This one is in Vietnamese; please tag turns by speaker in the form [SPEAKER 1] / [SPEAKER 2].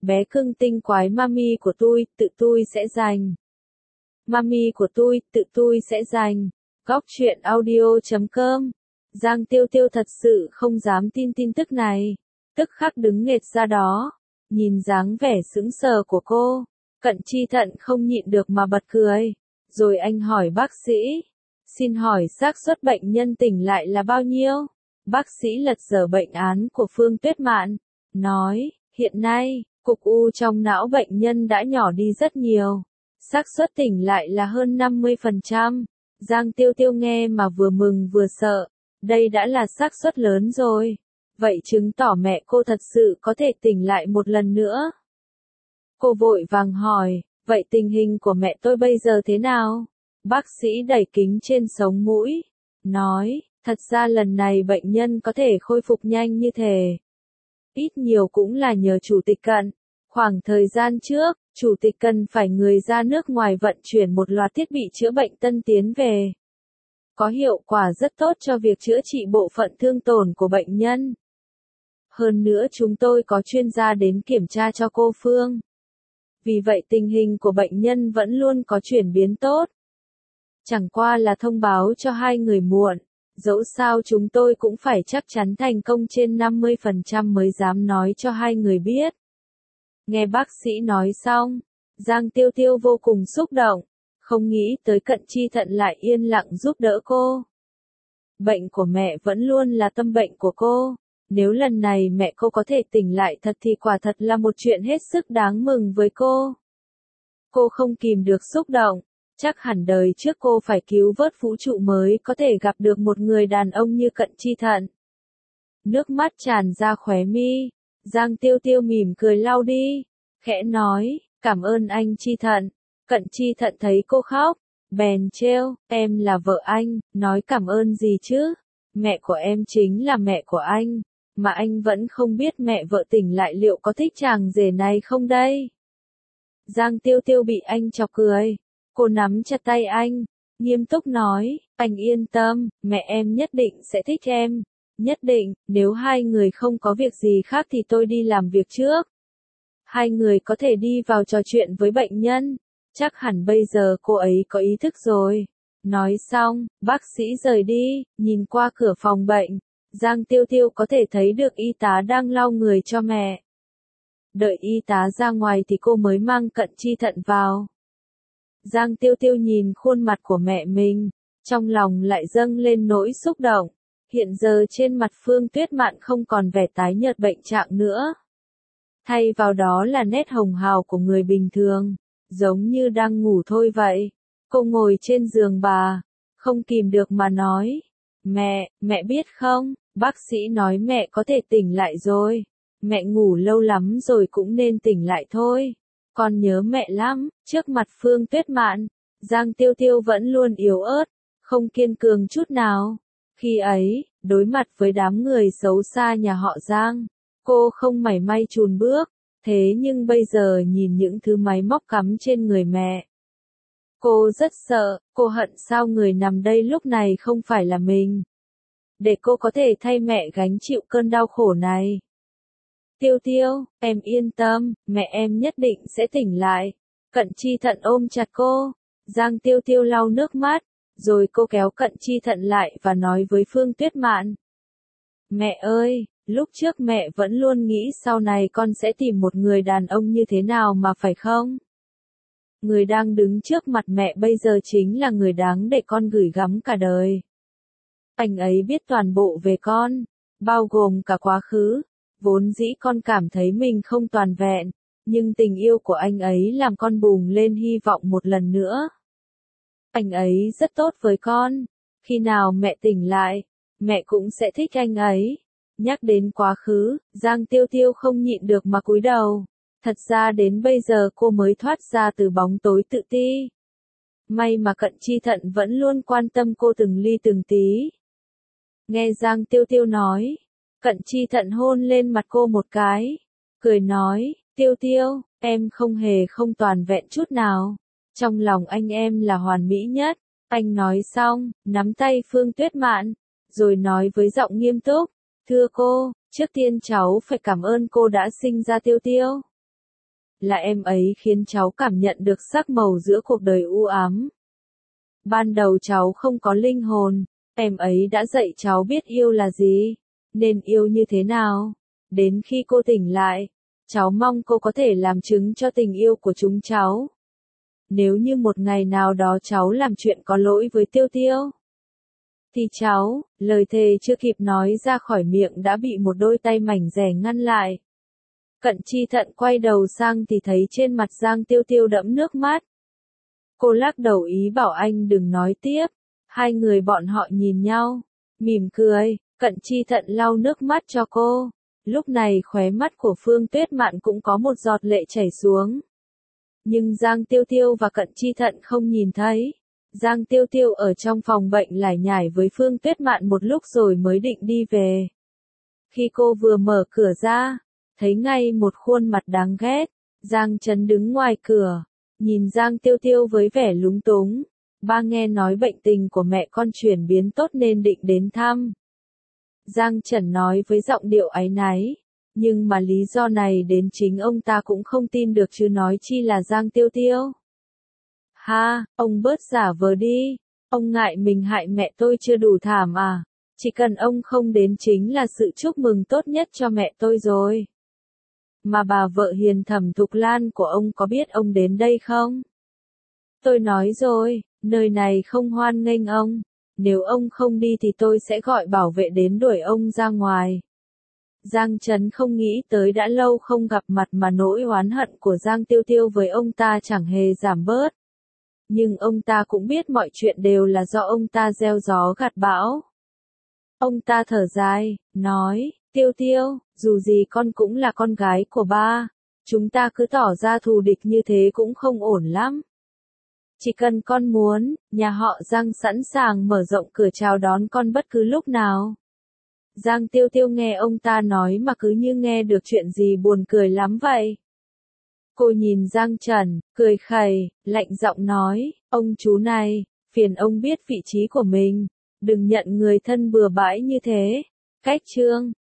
[SPEAKER 1] bé cưng tinh quái mami của tôi sẽ giành. Mami của tôi sẽ giành. Góc truyện audio.com. Giang Tiêu Tiêu thật sự không dám tin tin tức này. Tức khắc đứng nghệt ra đó. Nhìn dáng vẻ sững sờ của cô. Cận Chi Thận không nhịn được mà bật cười. Rồi anh hỏi bác sĩ. Xin hỏi xác suất bệnh nhân tỉnh lại là bao nhiêu? Bác sĩ lật dở bệnh án của Phương Tuyết Mạn. Nói, hiện nay, cục u trong não bệnh nhân đã nhỏ đi rất nhiều. Xác suất tỉnh lại là hơn 50%. Giang Tiêu Tiêu nghe mà vừa mừng vừa sợ. Đây đã là xác suất lớn rồi. Vậy chứng tỏ mẹ cô thật sự có thể tỉnh lại một lần nữa. Cô vội vàng hỏi, vậy tình hình của mẹ tôi bây giờ thế nào? Bác sĩ đẩy kính trên sống mũi. Nói, thật ra lần này bệnh nhân có thể khôi phục nhanh như thế. Ít nhiều cũng là nhờ Chủ tịch Cận. Khoảng thời gian trước, Chủ tịch cần phải người ra nước ngoài vận chuyển một loạt thiết bị chữa bệnh tân tiến về. Có hiệu quả rất tốt cho việc chữa trị bộ phận thương tổn của bệnh nhân. Hơn nữa chúng tôi có chuyên gia đến kiểm tra cho cô Phương. Vì vậy tình hình của bệnh nhân vẫn luôn có chuyển biến tốt. Chẳng qua là thông báo cho hai người muộn. Dẫu sao chúng tôi cũng phải chắc chắn thành công trên 50% mới dám nói cho hai người biết. Nghe bác sĩ nói xong, Giang Tiêu Tiêu vô cùng xúc động. Không nghĩ tới Cận Chi Thận lại yên lặng giúp đỡ cô. Bệnh của mẹ vẫn luôn là tâm bệnh của cô. Nếu lần này mẹ cô có thể tỉnh lại thật thì quả thật là một chuyện hết sức đáng mừng với cô. Cô không kìm được xúc động. Chắc hẳn đời trước cô phải cứu vớt vũ trụ mới có thể gặp được một người đàn ông như Cận Chi Thận. Nước mắt tràn ra khóe mi. Giang Tiêu Tiêu mỉm cười lau đi. Khẽ nói, cảm ơn anh Chi Thận. Cận Chi Thận thấy cô khóc. Bèn trêu, em là vợ anh, nói cảm ơn gì chứ? Mẹ của em chính là mẹ của anh. Mà anh vẫn không biết mẹ vợ tỉnh lại liệu có thích chàng rể này không đây? Giang Tiêu Tiêu bị anh chọc cười. Cô nắm chặt tay anh, nghiêm túc nói, anh yên tâm, mẹ em nhất định sẽ thích em. Nhất định, nếu hai người không có việc gì khác thì tôi đi làm việc trước. Hai người có thể đi vào trò chuyện với bệnh nhân. Chắc hẳn bây giờ cô ấy có ý thức rồi. Nói xong, bác sĩ rời đi, nhìn qua cửa phòng bệnh. Giang Tiêu Tiêu có thể thấy được y tá đang lau người cho mẹ. Đợi y tá ra ngoài thì cô mới mang Cận Chi Thận vào. Giang Tiêu Tiêu nhìn khuôn mặt của mẹ mình, trong lòng lại dâng lên nỗi xúc động. Hiện giờ trên mặt Phương Tuyết Mạn không còn vẻ tái nhợt bệnh trạng nữa. Thay vào đó là nét hồng hào của người bình thường, giống như đang ngủ thôi vậy. Cô ngồi trên giường bà, không kìm được mà nói. Mẹ biết không, bác sĩ nói mẹ có thể tỉnh lại rồi. Mẹ ngủ lâu lắm rồi cũng nên tỉnh lại thôi. Con nhớ mẹ lắm. Trước mặt Phương Tuyết Mạn, Giang Tiêu Tiêu vẫn luôn yếu ớt, không kiên cường chút nào. Khi ấy, đối mặt với đám người xấu xa nhà họ Giang, cô không mảy may chùn bước. Thế nhưng bây giờ nhìn những thứ máy móc cắm trên người mẹ, cô rất sợ. Cô hận sao người nằm đây lúc này không phải là mình, để cô có thể thay mẹ gánh chịu cơn đau khổ này. Tiêu Tiêu, em yên tâm, mẹ em nhất định sẽ tỉnh lại. Cận Chi Thận ôm chặt cô. Giang Tiêu Tiêu lau nước mắt, rồi cô kéo Cận Chi Thận lại và nói với Phương Tuyết Mạn. Mẹ ơi, lúc trước mẹ vẫn luôn nghĩ sau này con sẽ tìm một người đàn ông như thế nào mà phải không? Người đang đứng trước mặt mẹ bây giờ chính là người đáng để con gửi gắm cả đời. Anh ấy biết toàn bộ về con, bao gồm cả quá khứ. Vốn dĩ con cảm thấy mình không toàn vẹn, nhưng tình yêu của anh ấy làm con bùng lên hy vọng một lần nữa. Anh ấy rất tốt với con. Khi nào mẹ tỉnh lại, mẹ cũng sẽ thích anh ấy. Nhắc đến quá khứ, Giang Tiêu Tiêu không nhịn được mà cúi đầu. Thật ra đến bây giờ cô mới thoát ra từ bóng tối tự ti. May mà Cận Chi Thận vẫn luôn quan tâm cô từng ly từng tí. Nghe Giang Tiêu Tiêu nói, Cận Chi Thận hôn lên mặt cô một cái, cười nói, Tiêu Tiêu, em không hề không toàn vẹn chút nào. Trong lòng anh em là hoàn mỹ nhất. Anh nói xong, nắm tay Phương Tuyết Mạn, rồi nói với giọng nghiêm túc, thưa cô, trước tiên cháu phải cảm ơn cô đã sinh ra Tiêu Tiêu. là em ấy khiến cháu cảm nhận được sắc màu giữa cuộc đời u ám. Ban đầu cháu không có linh hồn, em ấy đã dạy cháu biết yêu là gì, nên yêu như thế nào. Đến khi cô tỉnh lại, cháu mong cô có thể làm chứng cho tình yêu của chúng cháu. Nếu như một ngày nào đó cháu làm chuyện có lỗi với Tiêu Tiêu, thì cháu, lời thề chưa kịp nói ra khỏi miệng đã bị một đôi tay mảnh dẻ ngăn lại. Cận Chi Thận quay đầu sang thì thấy trên mặt Giang Tiêu Tiêu đẫm nước mắt. Cô lắc đầu ý bảo anh đừng nói tiếp. Hai người bọn họ nhìn nhau, mỉm cười, Cận Chi Thận lau nước mắt cho cô. Lúc này khóe mắt của Phương Tuyết Mạn cũng có một giọt lệ chảy xuống. Nhưng Giang Tiêu Tiêu và Cận Chi Thận không nhìn thấy. Giang Tiêu Tiêu ở trong phòng bệnh lải nhải với Phương Tuyết Mạn một lúc rồi mới định đi về. Khi cô vừa mở cửa ra, thấy ngay một khuôn mặt đáng ghét. Giang Trấn đứng ngoài cửa, nhìn Giang Tiêu Tiêu với vẻ lúng túng. Ba nghe nói bệnh tình của mẹ con chuyển biến tốt nên định đến thăm. Giang Trần nói với giọng điệu áy náy. Nhưng mà lý do này đến chính ông ta cũng không tin được chứ nói chi là Giang Tiêu Tiêu. Ha, ông bớt giả vờ đi. Ông ngại mình hại mẹ tôi chưa đủ thảm à? Chỉ cần ông không đến chính là sự chúc mừng tốt nhất cho mẹ tôi rồi. Mà bà vợ hiền Thẩm Thục Lan của ông có biết ông đến đây không? Tôi nói rồi, nơi này không hoan nghênh ông. Nếu ông không đi thì tôi sẽ gọi bảo vệ đến đuổi ông ra ngoài. Giang Trấn không nghĩ tới đã lâu không gặp mặt mà nỗi oán hận của Giang Tiêu Tiêu với ông ta chẳng hề giảm bớt. Nhưng ông ta cũng biết mọi chuyện đều là do ông ta gieo gió gặt bão. Ông ta thở dài, nói, Tiêu Tiêu, dù gì con cũng là con gái của ba. Chúng ta cứ tỏ ra thù địch như thế cũng không ổn lắm. Chỉ cần con muốn, nhà họ Giang sẵn sàng mở rộng cửa chào đón con bất cứ lúc nào. Giang Tiêu Tiêu nghe ông ta nói mà cứ như nghe được chuyện gì buồn cười lắm vậy. Cô nhìn Giang Trần, cười khẩy, lạnh giọng nói, ông chú này, phiền ông biết vị trí của mình, đừng nhận người thân bừa bãi như thế. Cách chương